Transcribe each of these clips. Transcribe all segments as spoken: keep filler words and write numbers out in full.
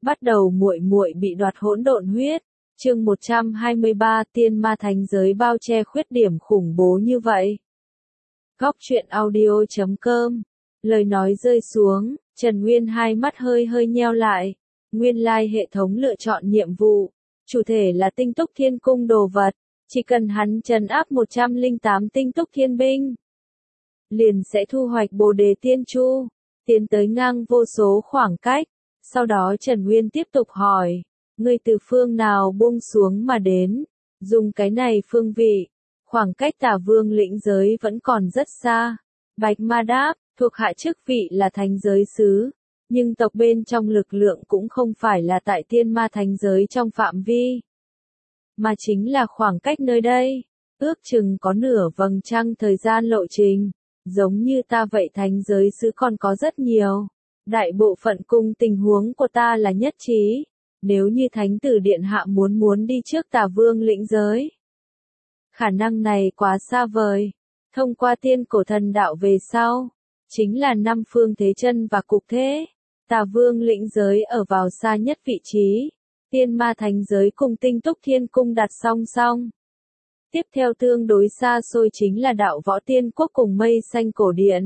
Bắt đầu muội muội bị đoạt hỗn độn huyết. Chương một trăm hai mươi ba Tiên ma thánh giới bao che khuyết điểm khủng bố như vậy. Góc truyện audio chấm com. Lời nói rơi xuống, Trần Nguyên hai mắt hơi hơi nheo lại. Nguyên lai hệ thống lựa chọn nhiệm vụ. Chủ thể là tinh túc thiên cung đồ vật. Chỉ cần hắn trấn áp một trăm lẻ tám tinh túc thiên binh, liền sẽ thu hoạch Bồ Đề Tiên Chu, tiến tới ngang vô số khoảng cách. Sau đó Trần Nguyên tiếp tục hỏi, ngươi từ phương nào buông xuống mà đến, dùng cái này phương vị, khoảng cách Tà Vương lĩnh giới vẫn còn rất xa. Bạch Ma đáp, thuộc hạ chức vị là thánh giới sứ, nhưng tộc bên trong lực lượng cũng không phải là tại tiên ma thánh giới trong phạm vi, mà chính là khoảng cách nơi đây, ước chừng có nửa vầng trăng thời gian lộ trình. Giống như ta vậy thánh giới sứ còn có rất nhiều. Đại bộ phận cùng tình huống của ta là nhất trí. Nếu như thánh tử điện hạ muốn muốn đi trước Tà Vương lĩnh giới, khả năng này quá xa vời. Thông qua tiên cổ thần đạo về sau, chính là năm phương thế chân và cục thế. Tà Vương lĩnh giới ở vào xa nhất vị trí. Tiên ma thánh giới cùng tinh túc thiên cung đặt song song. Tiếp theo tương đối xa xôi chính là đạo võ tiên quốc cùng mây xanh cổ điện.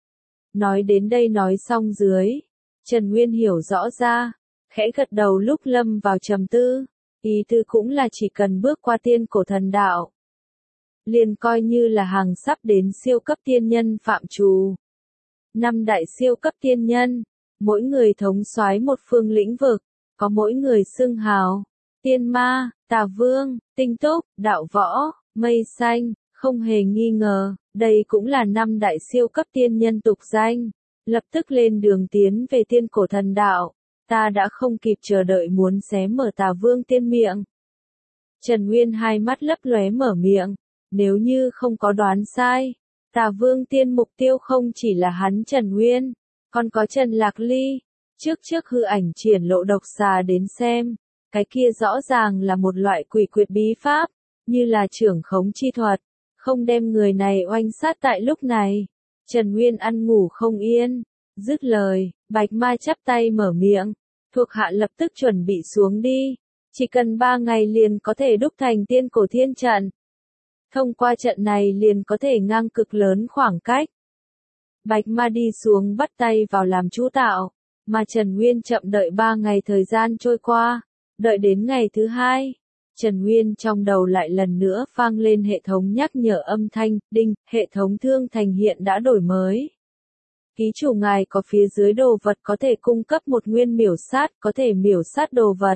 Nói đến đây nói xong dưới, Trần Nguyên hiểu rõ ra, khẽ gật đầu lúc lâm vào trầm tư, ý tư cũng là chỉ cần bước qua tiên cổ thần đạo, liền coi như là hàng sắp đến siêu cấp tiên nhân phạm trù. Năm đại siêu cấp tiên nhân, mỗi người thống soái một phương lĩnh vực, có mỗi người xưng hào. Tiên ma, Tà Vương, tinh túc, đạo võ, mây xanh, không hề nghi ngờ, đây cũng là năm đại siêu cấp tiên nhân tục danh. Lập tức lên đường tiến về tiên cổ thần đạo, ta đã không kịp chờ đợi muốn xé mở Tà Vương tiên miệng. Trần Nguyên hai mắt lấp lóe mở miệng, nếu như không có đoán sai, Tà Vương tiên mục tiêu không chỉ là hắn Trần Nguyên, còn có Trần Lạc Ly. Trước trước hư ảnh triển lộ độc xà đến xem, cái kia rõ ràng là một loại quỷ quyệt bí pháp, như là trưởng khống chi thuật, không đem người này oanh sát tại lúc này. Trần Nguyên ăn ngủ không yên, dứt lời, Bạch Ma chắp tay mở miệng, thuộc hạ lập tức chuẩn bị xuống đi, chỉ cần ba ngày liền có thể đúc thành tiên cổ thiên trận. Thông qua trận này liền có thể ngang cực lớn khoảng cách. Bạch Ma đi xuống bắt tay vào làm chú tạo, mà Trần Nguyên chậm đợi ba ngày thời gian trôi qua, đợi đến ngày thứ hai. Trần Nguyên trong đầu lại lần nữa vang lên hệ thống nhắc nhở âm thanh, đinh, hệ thống thương thành hiện đã đổi mới. Ký chủ ngài có phía dưới đồ vật có thể cung cấp một nguyên miểu sát, có thể miểu sát đồ vật.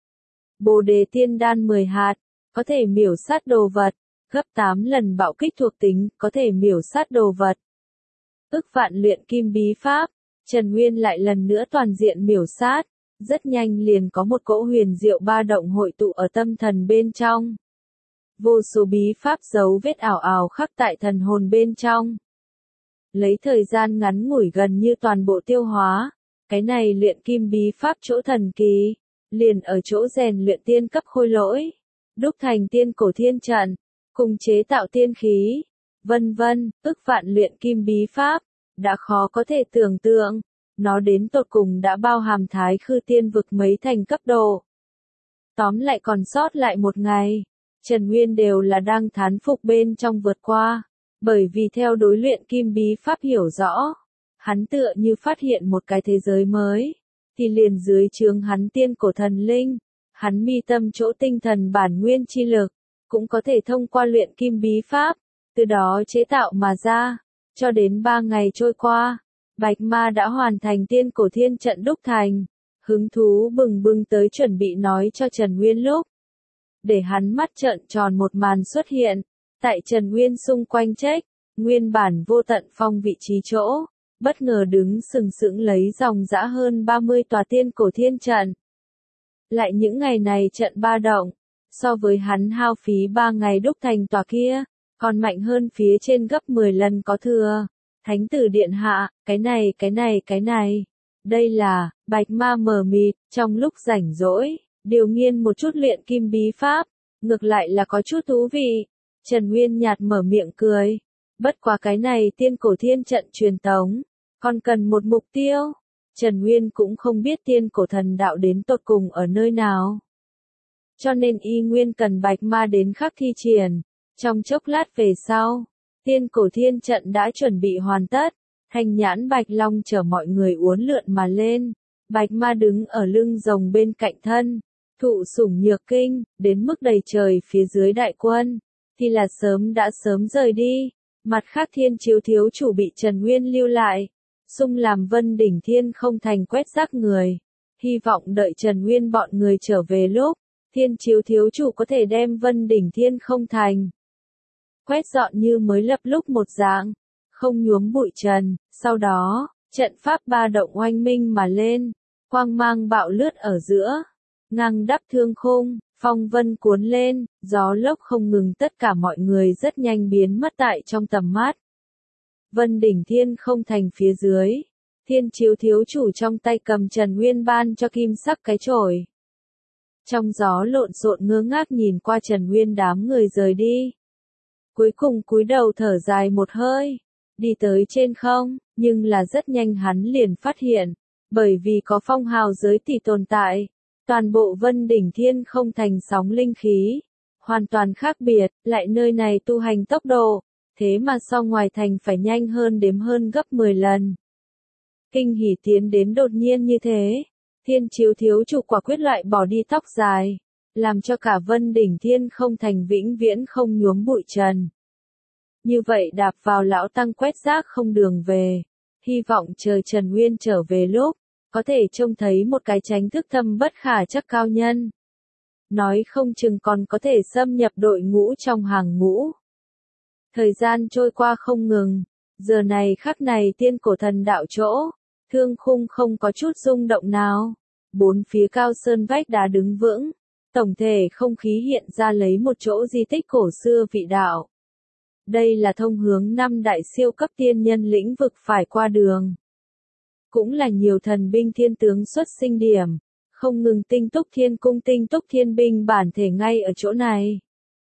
Bồ Đề Tiên Đan mười hạt, có thể miểu sát đồ vật, gấp tám lần bạo kích thuộc tính, có thể miểu sát đồ vật. Ức vạn luyện kim bí pháp, Trần Nguyên lại lần nữa toàn diện miểu sát. Rất nhanh liền có một cỗ huyền diệu ba động hội tụ ở tâm thần bên trong. Vô số bí pháp dấu vết ảo ảo khắc tại thần hồn bên trong. Lấy thời gian ngắn ngủi gần như toàn bộ tiêu hóa, cái này luyện kim bí pháp chỗ thần kỳ, liền ở chỗ rèn luyện tiên cấp khôi lỗi, đúc thành tiên cổ thiên trận, cùng chế tạo tiên khí, vân vân, ức vạn luyện kim bí pháp, đã khó có thể tưởng tượng. Nó đến tột cùng đã bao hàm thái khư tiên vực mấy thành cấp độ. Tóm lại còn sót lại một ngày, Trần Nguyên đều là đang thán phục bên trong vượt qua, bởi vì theo đối luyện kim bí pháp hiểu rõ, hắn tựa như phát hiện một cái thế giới mới, thì liền dưới trướng hắn tiên cổ thần linh, hắn mi tâm chỗ tinh thần bản nguyên chi lực, cũng có thể thông qua luyện kim bí pháp, từ đó chế tạo mà ra, cho đến ba ngày trôi qua. Bạch Ma đã hoàn thành tiên cổ thiên trận đúc thành, hứng thú bừng bừng tới chuẩn bị nói cho Trần Nguyên lúc. Để hắn mắt trợn tròn một màn xuất hiện, tại Trần Nguyên xung quanh trách, nguyên bản vô tận phong vị trí chỗ, bất ngờ đứng sừng sững lấy dòng dã hơn ba mươi tòa tiên cổ thiên trận. Lại những ngày này trận ba động, so với hắn hao phí ba ngày đúc thành tòa kia, còn mạnh hơn phía trên gấp mười lần có thừa. Thánh tử điện hạ, cái này cái này cái này, đây là, Bạch Ma mờ mịt, trong lúc rảnh rỗi, điều nghiên một chút luyện kim bí pháp, ngược lại là có chút thú vị. Trần Nguyên nhạt mở miệng cười, bất quá cái này tiên cổ thiên trận truyền tống, còn cần một mục tiêu. Trần Nguyên cũng không biết tiên cổ thần đạo đến tột cùng ở nơi nào. Cho nên y nguyên cần bạch ma đến khắc thi triển. Trong chốc lát về sau, tiên cổ thiên trận đã chuẩn bị hoàn tất. Thanh nhãn bạch long chở mọi người uốn lượn mà lên. Bạch ma đứng ở lưng rồng bên cạnh thân. Thụ sủng nhược kinh, đến mức đầy trời phía dưới đại quân. Thì là sớm đã sớm rời đi. Mặt khác thiên chiếu thiếu chủ bị Trần Nguyên lưu lại. Xung làm Vân Đỉnh Thiên không thành quét rác người. Hy vọng đợi Trần Nguyên bọn người trở về lúc. Thiên chiếu thiếu chủ có thể đem Vân Đỉnh Thiên không thành. Quét dọn như mới lập lúc một dạng. Không nhuốm bụi trần. Sau đó, trận pháp ba động oanh minh mà lên. Quang mang bạo lướt ở giữa. Ngang đắp thương khung, phong vân cuốn lên, gió lốc không ngừng, tất cả mọi người rất nhanh biến mất tại trong tầm mắt. Vân Đỉnh Thiên không thành phía dưới, thiên chiếu thiếu chủ trong tay cầm Trần Nguyên ban cho kim sắc cái chổi. Trong gió lộn xộn ngơ ngác nhìn qua Trần Nguyên đám người rời đi. Cuối cùng cúi đầu thở dài một hơi, đi tới trên không, nhưng là rất nhanh hắn liền phát hiện, bởi vì có phong hào giới tỷ tồn tại. Toàn bộ Vân Đỉnh Thiên không thành sóng linh khí, hoàn toàn khác biệt, lại nơi này tu hành tốc độ, thế mà so ngoài thành phải nhanh hơn đếm hơn gấp mười lần. Kinh hỉ tiến đến đột nhiên như thế, thiên chiếu thiếu chủ quả quyết loại bỏ đi tóc dài, làm cho cả Vân Đỉnh Thiên không thành vĩnh viễn không nhuốm bụi trần. Như vậy đạp vào lão tăng quét rác không đường về, hy vọng chờ Trần Nguyên trở về lúc. Có thể trông thấy một cái tránh thức thâm bất khả chắc cao nhân. Nói không chừng còn có thể xâm nhập đội ngũ trong hàng ngũ. Thời gian trôi qua không ngừng, giờ này khắc này tiên cổ thần đạo chỗ, thương khung không có chút rung động nào. Bốn phía cao sơn vách đá đứng vững, tổng thể không khí hiện ra lấy một chỗ di tích cổ xưa vị đạo. Đây là thông hướng năm đại siêu cấp tiên nhân lĩnh vực phải qua đường. Cũng là nhiều thần binh thiên tướng xuất sinh điểm, không ngừng tinh túc thiên cung tinh túc thiên binh bản thể ngay ở chỗ này.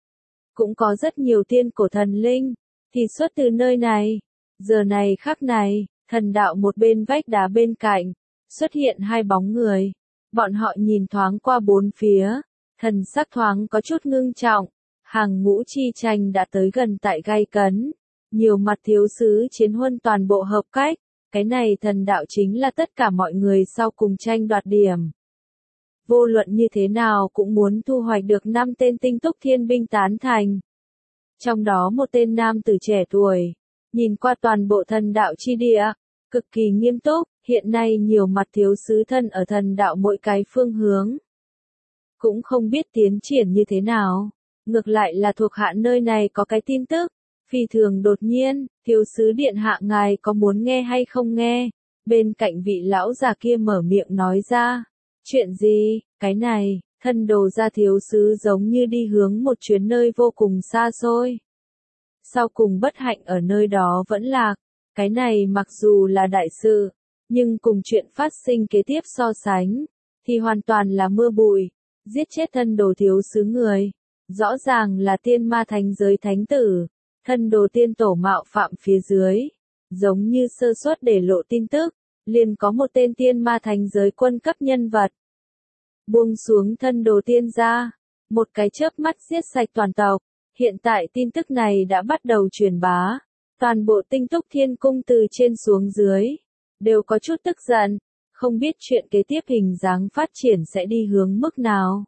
Cũng có rất nhiều tiên cổ thần linh, thì xuất từ nơi này. Giờ này khắc này, thần đạo một bên vách đá bên cạnh, xuất hiện hai bóng người. Bọn họ nhìn thoáng qua bốn phía, thần sắc thoáng có chút ngưng trọng. Hàng ngũ chi tranh đã tới gần tại gai cấn, nhiều mặt thiếu sứ chiến huân toàn bộ hợp cách. Cái này thần đạo chính là tất cả mọi người sau cùng tranh đoạt điểm. Vô luận như thế nào cũng muốn thu hoạch được năm tên tinh túc thiên binh tán thành. Trong đó một tên nam tử trẻ tuổi, nhìn qua toàn bộ thần đạo chi địa, cực kỳ nghiêm túc, hiện nay nhiều mặt thiếu sứ thân ở thần đạo mỗi cái phương hướng. Cũng không biết tiến triển như thế nào, ngược lại là thuộc hạ nơi này có cái tin tức. Phi thường đột nhiên, thiếu sứ điện hạ ngài có muốn nghe hay không nghe? Bên cạnh vị lão già kia mở miệng nói ra. Chuyện gì? Cái này, thân đồ gia thiếu sứ giống như đi hướng một chuyến nơi vô cùng xa xôi. Sau cùng bất hạnh ở nơi đó vẫn lạc. Cái này mặc dù là đại sự, nhưng cùng chuyện phát sinh kế tiếp so sánh, thì hoàn toàn là mưa bụi. Giết chết thân đồ thiếu sứ người. Rõ ràng là tiên ma thánh giới thánh tử. Thân đồ tiên tổ mạo phạm phía dưới, giống như sơ suất để lộ tin tức, liền có một tên tiên ma thánh giới quân cấp nhân vật. Buông xuống thân đồ tiên ra, một cái chớp mắt giết sạch toàn tộc, hiện tại tin tức này đã bắt đầu truyền bá, toàn bộ tinh túc thiên cung từ trên xuống dưới, đều có chút tức giận, không biết chuyện kế tiếp hình dáng phát triển sẽ đi hướng mức nào.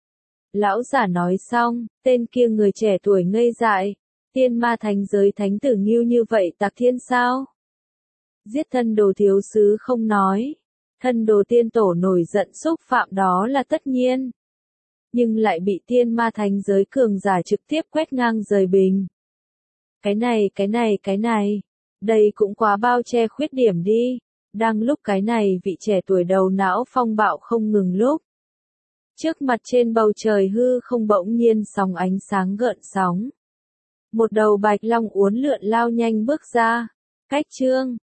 Lão giả nói xong, tên kia người trẻ tuổi ngây dại. Tiên ma thánh giới thánh tử nghiêu như vậy tạc thiên sao? Giết thân đồ thiếu sứ không nói. Thân đồ tiên tổ nổi giận xúc phạm đó là tất nhiên. Nhưng lại bị tiên ma thánh giới cường giả trực tiếp quét ngang rời bình. Cái này, cái này, cái này. Đây cũng quá bao che khuyết điểm đi. Đang lúc cái này vị trẻ tuổi đầu não phong bạo không ngừng lúc. Trước mặt trên bầu trời hư không bỗng nhiên sóng ánh sáng gợn sóng. Một đầu bạch long uốn lượn lao nhanh bước ra. Cách chương,